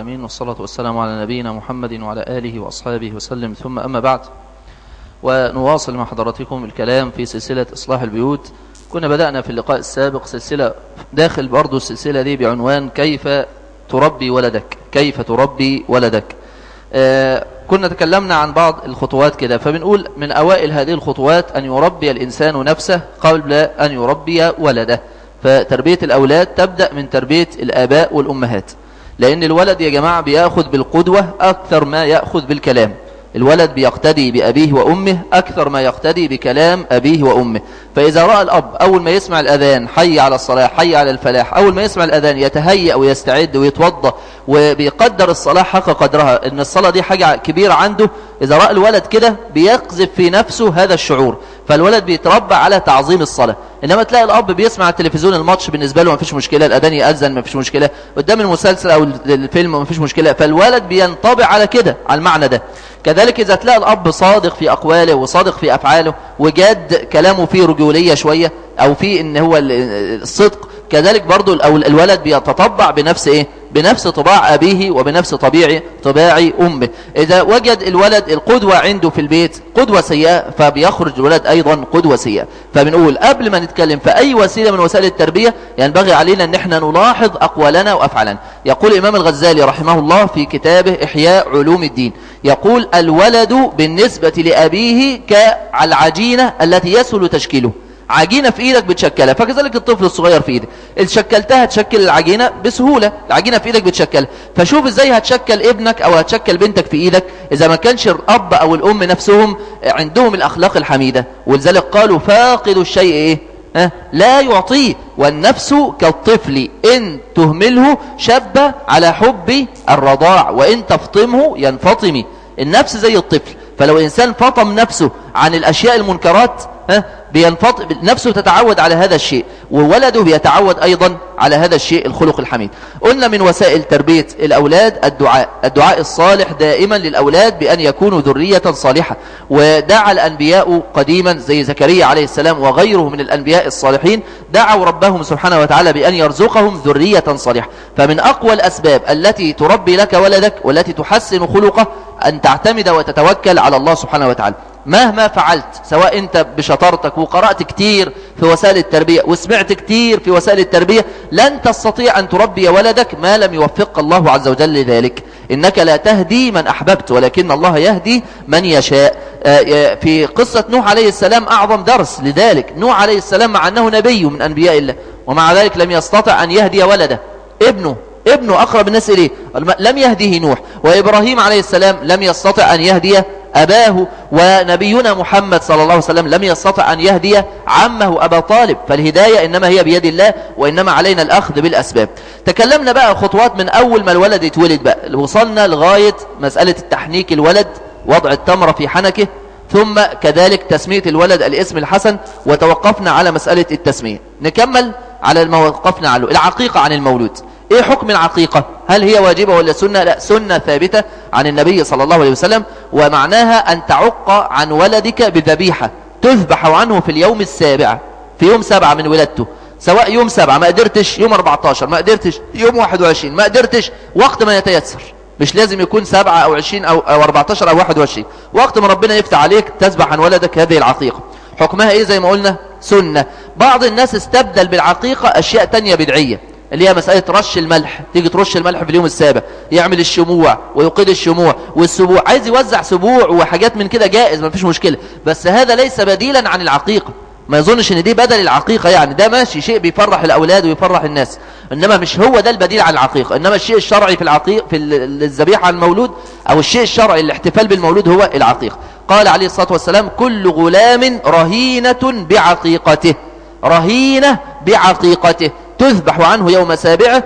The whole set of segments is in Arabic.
آمين، والصلاة والسلام على نبينا محمد وعلى آله وأصحابه وسلم، ثم أما بعد. ونواصل مع حضراتكم الكلام في سلسلة إصلاح البيوت. كنا بدأنا في اللقاء السابق سلسلة داخل برضو السلسلة دي بعنوان كيف تربي ولدك، كيف تربي ولدك. كنا تكلمنا عن بعض الخطوات كده، فبنقول من أوائل هذه الخطوات أن يربي الإنسان نفسه قبل أن يربي ولده. فتربية الأولاد تبدأ من تربية الآباء والأمهات، لأن الولد يا جماعة بيأخذ بالقدوة أكثر ما يأخذ بالكلام. الولد بيقتدي بأبيه وأمه أكثر ما يقتدي بكلام أبيه وأمه. فإذا رأى الأب أول ما يسمع الأذان حي على الصلاة حي على الفلاح، أول ما يسمع الأذان يتهيأ ويستعد ويتوضأ وبيقدر الصلاة حق قدرها، إن الصلاة دي حاجة كبيرة عنده، إذا رأى الولد كده بيقذف في نفسه هذا الشعور، فالولد بيتربى على تعظيم الصلاة. إنما تلاقي الأب بيسمع التلفزيون الماتش بالنسبة له ما فيش مشكلة، الأذان يأذن ما فيش مشكلة، قدام المسلسل أو الفيلم ما فيش مشكلة، فالولد بينطبع على كده، على المعنى ده. كذلك إذا تلاقي الأب صادق في أقواله وصادق في أفعاله وجاد كلامه فيه رجولية شوية أو فيه إن هو الصدق، كذلك برضو الولد بيتطبع بنفس إيه؟ بنفس طباع أبيه وبنفس طباع أمه. إذا وجد الولد القدوة عنده في البيت قدوة سيئة، فبيخرج الولد أيضا قدوة سيئة. فبنقول قبل ما نتكلم في أي وسيلة من وسائل التربية ينبغي علينا أن احنا نلاحظ أقوالنا وأفعالنا. يقول الإمام الغزالي رحمه الله في كتابه إحياء علوم الدين، يقول: الولد بالنسبة لأبيه كالعجينة التي يسهل تشكيله. عجينة في ايدك بتشكلها، فكذلك الطفل الصغير في ايدك اللي شكلتها تشكل العجينة بسهولة، العجينة في ايدك بتشكلها. فشوف ازاي هتشكل ابنك او هتشكل بنتك في ايدك اذا ما كانش الاب او الام نفسهم عندهم الاخلاق الحميدة. ولذلك قالوا: فاقد الشيء ايه؟ لا يعطيه، والنفس كالطفل إن تهمله شب على حب الرضاع وإن تفطمه ينفطم. النفس زي الطفل، فلو إنسان فطم نفسه عن الأشياء المنكرات نفسه تتعود على هذا الشيء، وولده بيتعود أيضا على هذا الشيء الخلق الحميد. قلنا من وسائل تربية الأولاد الدعاء الصالح دائما للأولاد بأن يكونوا ذرية صالحة. ودعا الأنبياء قديما زي زكريا عليه السلام وغيره من الأنبياء الصالحين دعوا ربهم سبحانه وتعالى بأن يرزقهم ذرية صالحة. فمن أقوى الأسباب التي تربي لك ولدك والتي تحسن خلقه أن تعتمد وتتوكل على الله سبحانه وتعالى. مهما فعلت، سواء انت بشطارتك وقرأت كتير في وسائل التربية وسمعت كتير في وسائل التربية، لن تستطيع أن تربي ولدك ما لم يوفق الله عز وجل لذلك. إنك لا تهدي من أحببت ولكن الله يهدي من يشاء. في قصة نوح عليه السلام أعظم درس لذلك. نوح عليه السلام مع أنه نبي من أنبياء الله ومع ذلك لم يستطع أن يهدي ولده، ابنه أقرب الناس إليه لم يهديه نوح. وإبراهيم عليه السلام لم يستطع أن يهدي أباه، ونبينا محمد صلى الله عليه وسلم لم يستطع أن يهدي عمه أبا طالب. فالهداية إنما هي بيد الله، وإنما علينا الأخذ بالأسباب. تكلمنا بقى خطوات من أول ما الولد يتولد، بقى وصلنا لغاية مسألة التحنيك الولد، وضع التمرة في حنكه، ثم كذلك تسمية الولد الاسم الحسن، وتوقفنا على مسألة التسمية. نكمل على ما وقفنا عليه، العقيقة عن المولود. ايه حكم العقيقة؟ هل هي واجبة ولا سنة؟ لا، سنة ثابتة عن النبي صلى الله عليه وسلم، ومعناها أن تعق عن ولدك بذبيحة تذبح عنه في اليوم السابع، في يوم 7 من ولادته، سواء يوم 7 ما قدرتش، يوم 14 ما قدرتش، يوم 21 ما قدرتش، وقت ما يتيسر. مش لازم يكون 7 أو 20 أو 14 أو 21، وقت ما ربنا يفتح عليك تذبح عن ولدك هذه العقيقة. حكمها ايه؟ زي ما قلنا سنة. بعض الناس استبدل بالعقيقة أشياء تانية بدعية، اللي هي مسألة رش الملح. تيجي ترش الملح في اليوم السابع، يعمل الشموع ويقيد الشموع والسبوع، عايز يوزع سبوع وحاجات من كده جائز، ما فيش مشكلة، بس هذا ليس بديلا عن العقيقة. ما يظنش ان دي بدل العقيقة، يعني ده ماشي شيء بيفرح الأولاد ويفرح الناس، إنما مش هو ده البديل عن العقيقة. إنما الشيء الشرعي في العقيقة في الذبيحة عن المولود، أو الشيء الشرعي الاحتفال بالمولود هو العقيقة. قال عليه الصلاة والسلام: كل غلام رهينة بعقيقته، رهينة بعقيقته تذبح عنه يوم سابعه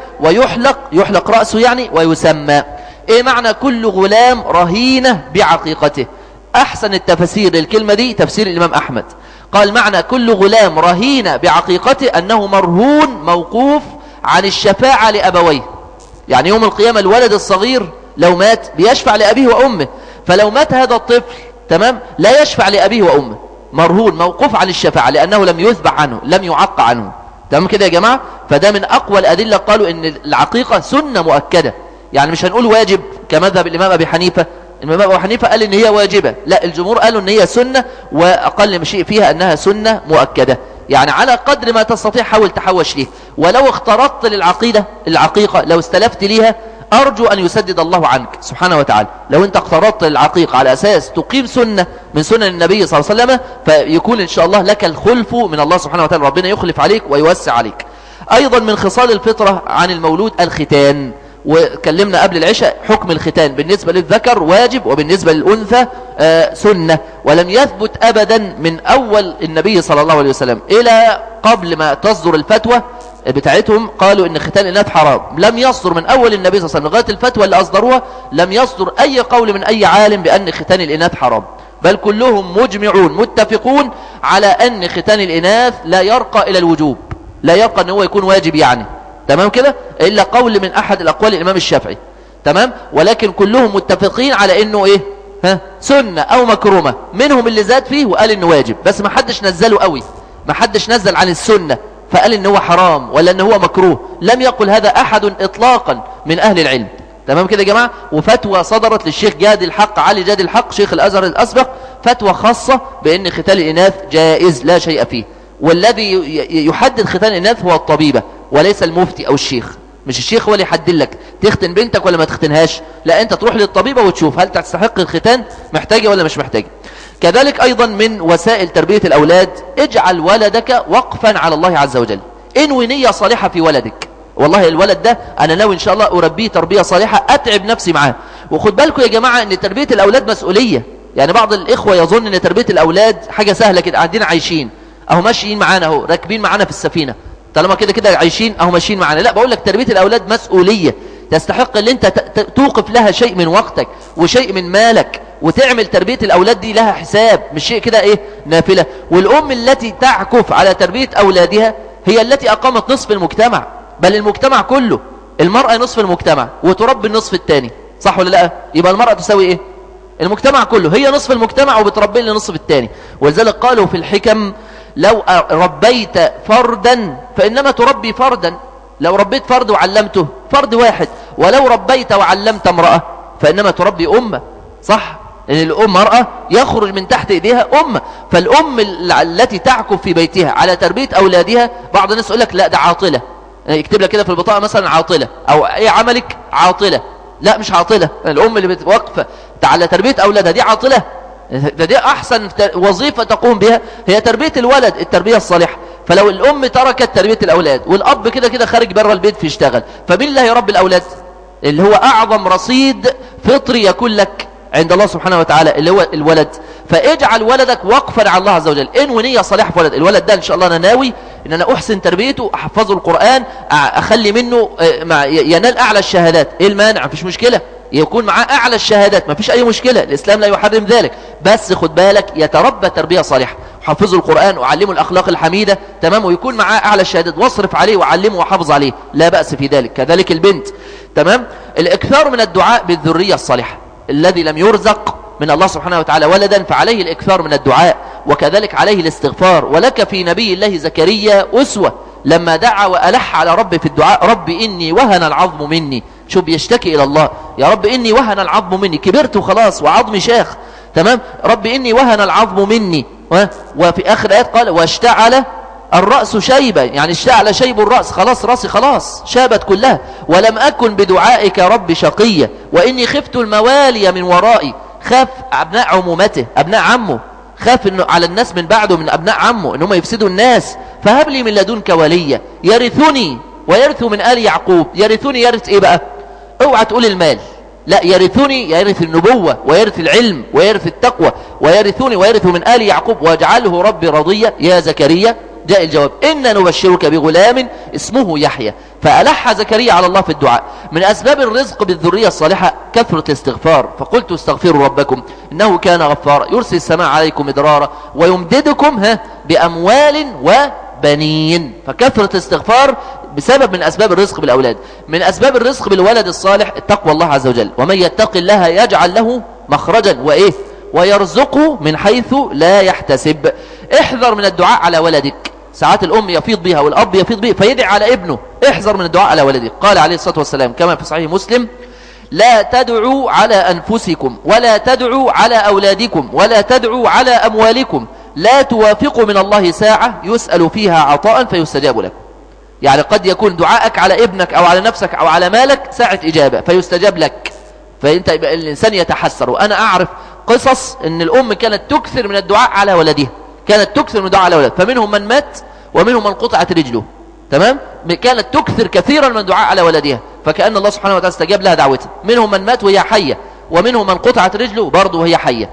يحلق رأسه يعني ويسمى. ايه معنى كل غلام رهينة بعقيقته؟ احسن التفسير للكلمة دي تفسير الامام احمد، قال معنى كل غلام رهينة بعقيقته انه مرهون موقوف عن الشفاعة لابويه. يعني يوم القيامة الولد الصغير لو مات بيشفع لابيه وامه، فلو مات هذا الطفل تمام لا يشفع لابيه وامه، مرهون موقوف عن الشفاعة لانه لم يذبح عنه، لم يعق عنه. تمام كده يا جماعة؟ فده من أقوى الأدلة. قالوا إن العقيقة سنة مؤكدة، يعني مش هنقول واجب كمذهب الإمام أبي حنيفة. الإمام أبي حنيفة قال إن هي واجبة، لا الجمهور قالوا إن هي سنة، وأقل شيء فيها أنها سنة مؤكدة. يعني على قدر ما تستطيع حاول تحوش ليه، ولو اخترطت العقيقة لو استلفت ليها أرجو أن يسدد الله عنك سبحانه وتعالى. لو أنت اخترطت العقيقة على أساس تقيم سنة من سنن النبي صلى الله عليه وسلم فيكون إن شاء الله لك الخلف من الله سبحانه وتعالى، ربنا يخلف عليك ويوسع عليك. أيضا من خصال الفطرة عن المولود الختان، وكلمنا قبل العشاء حكم الختان بالنسبة للذكر واجب وبالنسبة للأنثى سنة، ولم يثبت أبدا من أول النبي صلى الله عليه وسلم إلى قبل ما تصدر الفتوى بتاعتهم قالوا إن ختان الإناث حرام. لم يصدر من أول النبي صلى الله عليه وسلم لغاية الفتوى اللي أصدروها لم يصدر أي قول من أي عالم بأن ختان الإناث حرام، بل كلهم مجمعون متفقون على أن ختان الإناث لا يرقى إلى الوجوب، لا يرقى أن هو يكون واجب يعني، تمام كده، إلا قول من أحد الأقوال الإمام الشافعي، تمام. ولكن كلهم متفقين على إنه إيه سنة أو مكرومة، منهم اللي زاد فيه وقال إنه واجب، بس ما حدش نزله قوي، ما حدش نزل عن السنة فقال إنه هو حرام ولا إنه هو مكروه، لم يقل هذا أحد إطلاقا من أهل العلم، تمام كده يا جماعة. وفتوى صدرت للشيخ جاد الحق علي جاد الحق شيخ الأزهر الأسبق، فتوى خاصة بأن ختان الإناث جائز لا شيء فيه، والذي يحدد ختان الإناث هو الطبيبة وليس المفتي أو الشيخ. مش الشيخ هو اللي يحدد لك تختن بنتك ولا ما تختنهاش، لا أنت تروح للطبيبة وتشوف هل تستحق الختان، محتاجة ولا مش محتاجة. كذلك أيضا من وسائل تربية الأولاد اجعل ولدك وقفا على الله عز وجل، انوي نية صالحة في ولدك، والله الولد ده أنا ناوي إن شاء الله أربيه تربية صالحة أتعب نفسي معاه. وخد بالكم يا جماعة أن تربية الأولاد مسؤولية، يعني بعض الإخوة يظن أن تربية الأولاد حاجة سهلة كده، قاعدين عايشين أهو ماشيين معانا أهو راكبين معانا في السفينة، طالما كده كده عايشين أهو ماشيين معانا، لا بقول لك تربية الأولاد مسؤولية، تستحق أن أنت توقف لها شيء من وقتك وشيء من مالك، وتعمل تربية الأولاد دي لها حساب، مش شيء كده إيه نافلة. والأم التي تعكف على تربية أولادها هي التي أقامت نصف المجتمع، بل المجتمع كله. المرأة نصف المجتمع وتربي النصف الثاني، صح ولا لا؟ يبقى المرأة تساوي إيه؟ المجتمع كله، هي نصف المجتمع وبتربي النصف الثاني. ولذلك قالوا في الحكم لو ربيت فردا فإنما تربي فردا، لو ربيت فرد وعلمته فرد واحد، ولو ربيت وعلمت امرأة فإنما تربي أمة، صح؟ لأن الأم مرأة يخرج من تحت إيديها أمة. فالأم التي تعكف في بيتها على تربية أولادها، بعض الناس يقول لك لا ده عاطلة، يكتب لك كده في البطاقة مثلا عاطلة، أو أي عملك عاطلة، لا مش عاطلة، الأم اللي بتوقف على تربية أولادها دي عاطلة، دي أحسن وظيفة تقوم بها هي تربية الولد، التربية الصالحة. فلو الأم تركت تربية الأولاد والأب كده كده خارج بره البيت في يشتغل، فمين اللي هيربي الأولاد؟ اللي هو أعظم رصيد فطري يكون لك عند الله سبحانه وتعالى اللي هو الولد. فاجعل ولدك وقفا على الله عز وجل، انوي نية صالحة في ولد الولد ده ان شاء الله انا ناوي ان انا احسن تربيته، احفظه القرآن، اخلي منه ينال اعلى الشهادات. ايه المانع؟ مفيش مشكلة يكون معاه اعلى الشهادات، مفيش اي مشكلة، الاسلام لا يحرم ذلك، بس خد بالك يتربى تربية صالحة، حفظه القرآن وعلمه الاخلاق الحميدة، تمام، ويكون معاه اعلى الشهادات، واصرف عليه وعلمه وحافظ عليه، لا بأس في ذلك. كذلك البنت، تمام. الاكثار من الدعاء بالذرية الصالحة، الذي لم يرزق من الله سبحانه وتعالى ولدا فعليه الإكثار من الدعاء، وكذلك عليه الاستغفار. ولك في نبي الله زكريا أسوة لما دعا وألح على ربه في الدعاء، رب إني وهن العظم مني، شو بيشتكي إلى الله، يا رب إني وهن العظم مني، كبرت وخلاص وعظمي شاخ، تمام، رب إني وهن العظم مني. وفي آخر آيات قال واشتعل الرأس شيبا، يعني اشتعل شيب الرأس، خلاص رأسي خلاص شابت كلها، ولم أكن بدعائك رب شقيا، وإني خفت الموالي من ورائي، خاف أبناء عمومته أبناء عمه، خاف إنه على الناس من بعده من أبناء عمه إنهم يفسدوا الناس، فهب لي من لدنك وليا يرثني ويرث من آل يعقوب. يرثني يرث إيه بقى؟ اوعى تقول المال، لا، يرثني يرث النبوة ويرث العلم ويرث التقوى، ويرثني ويرث من آل يعقوب واجعله ربي رضيا. يا زكريا جاء الجواب إنا نبشرك بغلام اسمه يحيى. فألح زكريا على الله في الدعاء. من أسباب الرزق بالذرية الصالحة كثرة الاستغفار، فقلت استغفروا ربكم إنه كان غفارا يرسل السماء عليكم مدرارا ويمددكم بأموال وبنين. فكثرة الاستغفار بسبب من أسباب الرزق بالأولاد. من أسباب الرزق بالولد الصالح التقوى الله عز وجل، ومن يتق الله يجعل له مخرجا وإيه ويرزقه من حيث لا يحتسب. احذر من الدعاء على ولدك، ساعات الأم يفيض بها والأب يفيض بها فيدعي على ابنه، احذر من الدعاء على ولدك. قال عليه الصلاة والسلام كما في صحيح مسلم لا تدعوا على أنفسكم ولا تدعوا على أولادكم ولا تدعوا على أموالكم، لا توافقوا من الله ساعة يسأل فيها عطاء فيستجاب لكم. يعني قد يكون دعائك على ابنك أو على نفسك أو على مالك ساعة إجابة فيستجاب لك، فأنت يبقى الإنسان يتحسر. وأنا أعرف قصص أن الأم كانت تكثر من الدعاء على ولدها، كانت تكثر من الدعاء على ولدها، فمنهم من مات ومنهم من قطعت رجله، تمام؟ كانت تكثر كثيرا من الدعاء على ولدها، فكأن الله سبحانه وتعالى استجاب لها دعوتها. منهم من مات وهي حية، ومنهم من قطعت رجله برضه وهي حية،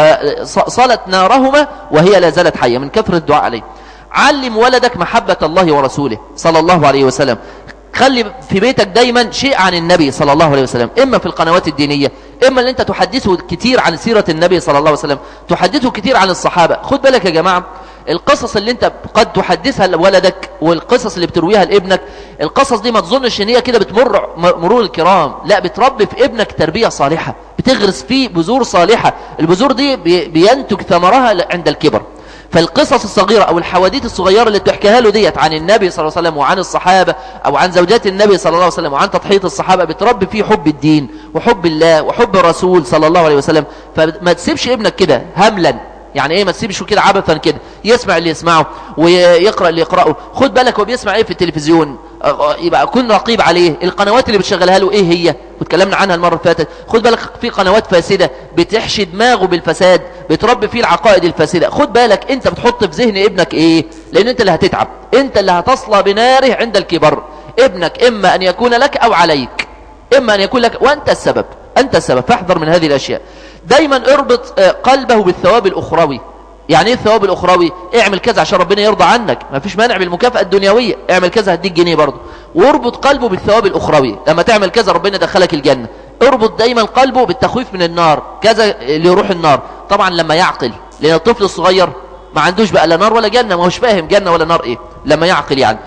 فصلت نارهما وهي لا زالت حية من كثرة الدعاء عليه. علم ولدك محبة الله ورسوله صلى الله عليه وسلم. خلي في بيتك دايما شيء عن النبي صلى الله عليه وسلم، إما في القنوات الدينية، إما أن أنت تحدثه كتير عن سيرة النبي صلى الله عليه وسلم، تحدثه كتير عن الصحابة. خد بالك يا جماعة، القصص اللي انت قد تحدثها لولدك والقصص اللي بترويها لابنك، القصص دي ما تظنش ان هي كده بتمر مرور الكرام، لا، بتربي في ابنك تربية صالحة، بتغرس فيه بذور صالحة. البذور دي بينتج ثمرها عند الكبر. فالقصص الصغيرة او الحواديت الصغيرة اللي بتحكيها له ديت عن النبي صلى الله عليه وسلم وعن الصحابة او عن زوجات النبي صلى الله عليه وسلم وعن تضحية الصحابة، بتربي فيه حب الدين وحب الله وحب الرسول صلى الله عليه وسلم. فما تسيبش ابنك كده هملا، يعني ايه ما تسيبش كده عبثا كده، يسمع اللي يسمعه ويقرأ اللي يقرأه. خد بالك هو بيسمع ايه في التلفزيون، يبقى كن رقيب عليه. القنوات اللي بتشغلها له ايه هي، واتكلمنا عنها المرة اللي فاتت. خد بالك في قنوات فاسدة بتحشي دماغه بالفساد، بتربي فيه العقائد الفاسدة. خد بالك انت بتحط في ذهن ابنك ايه، لان انت اللي هتتعب، انت اللي هتصلى بناره عند الكبر. ابنك اما ان يكون لك او عليك، اما ان يكون لك وانت السبب، انت السبب. فاحذر من هذه الاشياء. دايما اربط قلبه بالثواب الاخروي. يعني ايه الثواب الاخروي؟ اعمل كذا عشان ربنا يرضى عنك، ما فيش مانع بالمكافأة الدنيوية، اعمل كذا هديك جنيه برضه. واربط قلبه بالثواب الاخروي، لما تعمل كذا ربنا دخلك الجنة. اربط دايما قلبه بالتخويف من النار، كذا اللي يروح النار. طبعا لما يعقل، لان الطفل الصغير ما عندوش بقى لا نار ولا جنة، ما هوش فاهم جنة ولا نار ايه لما يعقل يعني.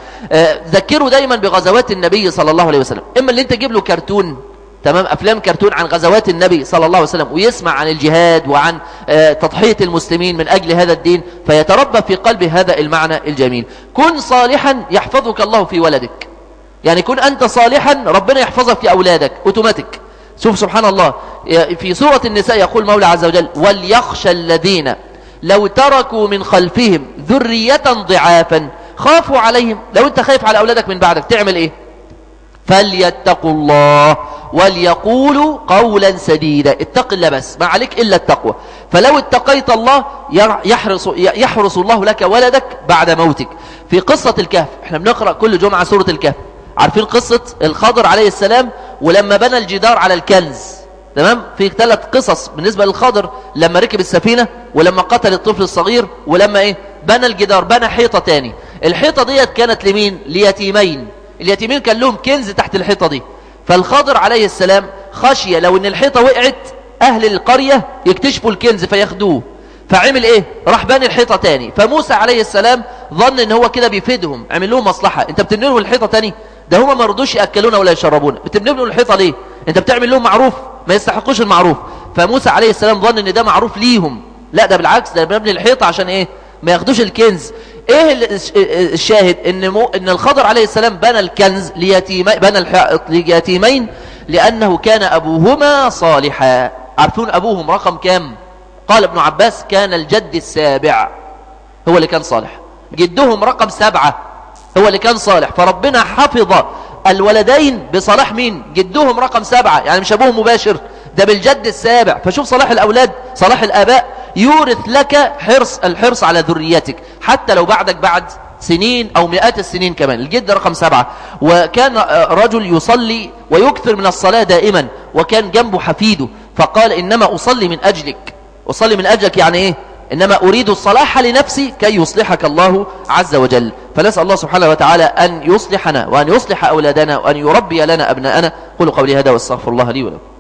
ذكره دايما بغزوات النبي صلى الله عليه وسلم. اما اللي انت تجيب له كرتون، تمام، افلام كرتون عن غزوات النبي صلى الله عليه وسلم، ويسمع عن الجهاد وعن تضحية المسلمين من اجل هذا الدين، فيتربى في قلبه هذا المعنى الجميل. كن صالحا يحفظك الله في ولدك، يعني كن انت صالحا ربنا يحفظك في اولادك اوتوماتيك. شوف سبحان الله، في سورة النساء يقول مولى عز وجل: وليخشى الذين لو تركوا من خلفهم ذرية ضعافا خافوا عليهم. لو انت خايف على اولادك من بعدك تعمل ايه؟ فليتقوا الله وليقولوا قولا سديدا. اتق الله بس، ما عليك إلا التقوى. فلو اتقيت الله يحرس الله لك ولدك بعد موتك. في قصة الكهف، احنا بنقرأ كل جمعة سورة الكهف. عارفين قصة الخضر عليه السلام ولما بنى الجدار على الكنز، تمام؟ في 3 قصص بالنسبة للخضر: لما ركب السفينة، ولما قتل الطفل الصغير، ولما ايه بنى الجدار، بنى حيطة تاني. الحيطة ديت كانت لمين؟ ليتيمين. اليتيمين كان لهم كنز تحت الحيطة دي. فالخضر عليه السلام خشية لو ان الحيطة وقعت اهل القرية يكتشفوا الكنز فياخدوه، فعمل ايه؟ راح باني الحيطة تاني. فموسى عليه السلام ظن ان هو كده بيفيدهم، عمل لهم مصلحة. انت بتبني لهم الحيطة تاني؟ ده هما ما رضوش ياكلونا ولا يشربونا، بتبني لهم الحيطة ليه؟ انت بتعمل لهم معروف، ما يستحقوش المعروف. فموسى عليه السلام ظن ان ده معروف ليهم، لا ده بالعكس، ده بنبني الحيطة عشان ايه؟ ما ياخدوش الكنز. ايه الشاهد؟ ان الخضر عليه السلام بنى الكنز ليتيمين لانه كان ابوهما صالحا. عارفون ابوهم رقم كام؟ قال ابن عباس: كان الجد السابع هو اللي كان صالح، جدهم رقم 7 هو اللي كان صالح. فربنا حفظ الولدين بصلاح مين؟ جدهم رقم 7، يعني مش ابوهم مباشر، ده بالجد السابع. فشوف صلاح الاولاد، صلاح الاباء يورث لك الحرص على ذريتك، حتى لو بعد سنين أو مئات السنين كمان. الجد رقم 7. وكان رجل يصلي ويكثر من الصلاة دائما، وكان جنبه حفيده، فقال: إنما أصلي من أجلك. أصلي من أجلك يعني إيه؟ إنما أريد الصلاح لنفسي كي يصلحك الله عز وجل. فنسأل الله سبحانه وتعالى أن يصلحنا وأن يصلح أولادنا وأن يربي لنا أبناءنا. قولوا قولي هذا واستغفر الله لي ولكم.